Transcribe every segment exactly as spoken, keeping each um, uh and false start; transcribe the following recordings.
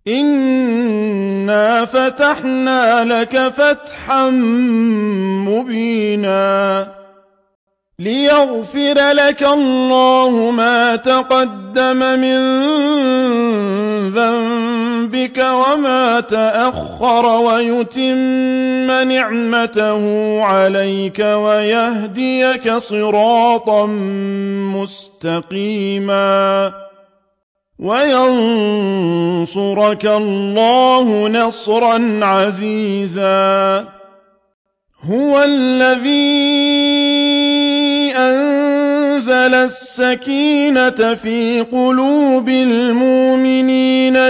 إِنَّا فَتَحْنَا لَكَ فَتْحًا مُّبِينًا لِيَغْفِرَ لَكَ اللَّهُ مَا تَقَدَّمَ مِن ذَنبِكَ وَمَا تَأَخَّرَ وَيُتِمَّ نِعْمَتَهُ عَلَيْكَ وَيَهْدِيَكَ صِرَاطًا مُّسْتَقِيمًا وَيَنصُرَكَ اللَّهُ نَصْرًا عَزِيزًا هُوَ الَّذِي أَنزَلَ السَّكِينَةَ فِي قُلُوبِ الْمُؤْمِنِينَ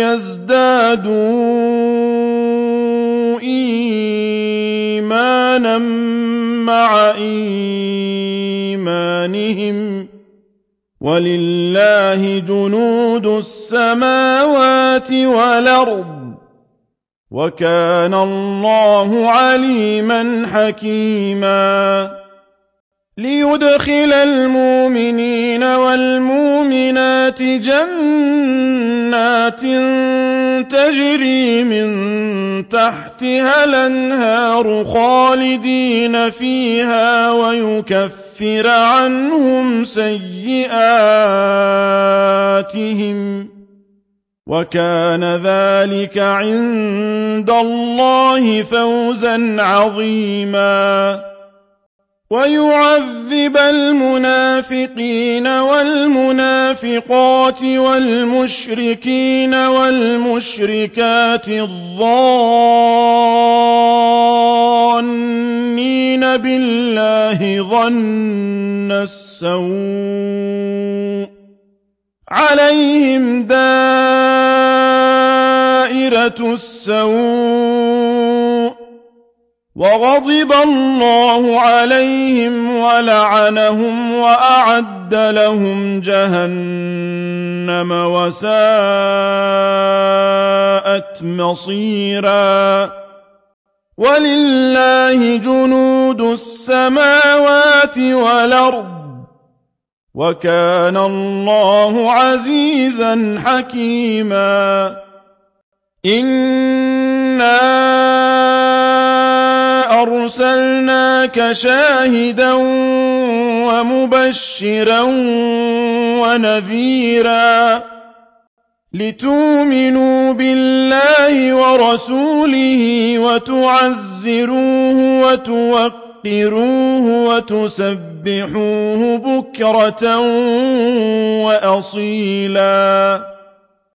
لِيَزْدَادُوا إِيمَانًا مَّعَ إِيمَانِهِمْ ۗ وَلِلَّهِ جُنُودُ السَّمَاوَاتِ وَالْأَرْضِ ۚ وَكَانَ اللَّهُ عَلِيمًا حَكِيمًا لِيُدْخِلَ الْمُؤْمِنِينَ وَالْمُؤْمِنَاتِ جَنَّاتٍ تَجْرِي مِن تَحْتِهَا الْأَنْهَارُ خَالِدِينَ فِيهَا وَيُكَفِّرَ عَنْهُمْ سَيِّئَاتِهِمْ ۚ وَكَانَ ذَلِكَ عِندَ اللَّهِ فَوْزًا عَظِيمًا وَيُعَذِّبَ الْمُنَافِقِينَ وَالْمُنَافِقَاتِ وَالْمُشْرِكِينَ وَالْمُشْرِكَاتِ الظَّانِّينَ بِاللَّهِ ظَنَّ السَّوْءِ عَلَيْهِمْ دَائِرَةُ السَّوْءِ ۖ وَغَضِبَ اللَّهُ عَلَيْهِمْ وَلَعَنَهُمْ وَأَعَدَّ لَهُمْ جَهَنَّمَ وَسَاءَتْ مَصِيرًا وَلِلَّهِ جُنُودُ السَّمَاوَاتِ وَالْأَرْضِ ۚ وَكَانَ اللَّهُ عَزِيزًا حَكِيمًا إِنَّا أَرْسَلْنَاكَ شَاهِدًا وَمُبَشِّرًا وَنَذِيرًا لِتُؤْمِنُوا بِاللَّهِ وَرَسُولِهِ وَتُعَزِّرُوهُ وَتُوَقِّرُوهُ وَتُسَبِّحُوهُ بُكْرَةً وَأَصِيلًا